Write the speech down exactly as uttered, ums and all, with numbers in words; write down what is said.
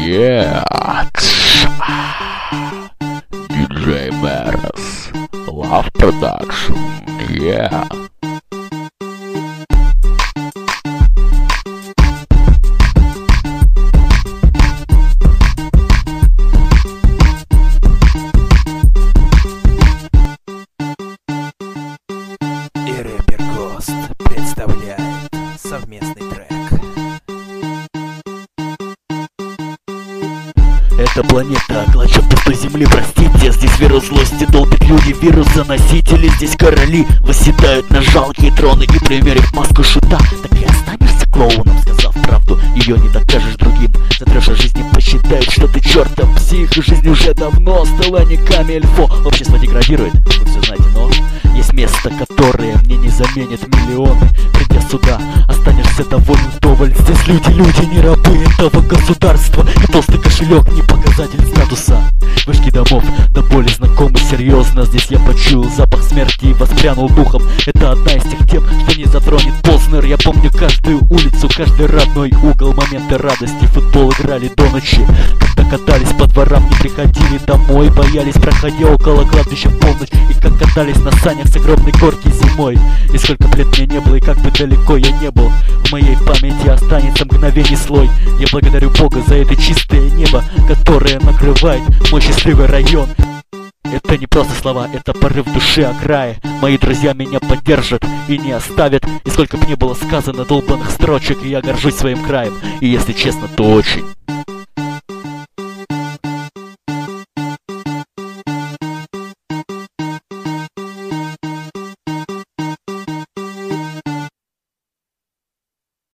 Yeah. диджей Мэрос. Love Production. Yeah. И рэпер Гост представляет совместный трек. Эта планета клочок пустой земли, простите. Здесь вирус злости долбит люди, вирус-заносители. Здесь короли восседают на жалкие троны. И примерив маску шута, так и останешься клоуном. Сказав правду, ее не докажешь другим. За трэш о жизни посчитают, что ты чертов псих. И жизнь уже давно стала не камильфо. Общество деградирует, вы все знаете, но есть место, которое мне не заменит миллионы. Придя сюда, останешься доволен вдоволь. Здесь люди, люди, не рабы этого государства. И толстый кошелек не показатель статуса. Вышки домов до боли знакомы серьезно. Здесь я почуял запах смерти и воспрянул духом. Это одна из тех тем, что не затронет Познер. Я помню каждую улицу, каждый родной угол. Моменты радости, футбол играли до ночи. Когда катались по дворам, не приходили домой. Боялись, проходя около кладбища в полночь. И как катались на санях с огромной горки зимой. И сколько б лет мне не было, и как бы далеко я не был, в моей памяти останется мгновений слой. Я благодарю Бога за это чистое небо, которое накрывает мой счастливый район. Это не просто слова, это порыв души о крае. Мои друзья меня поддержат и не оставят. И сколько бы ни было сказано долбанных строчек, я горжусь своим краем. И если честно, то очень.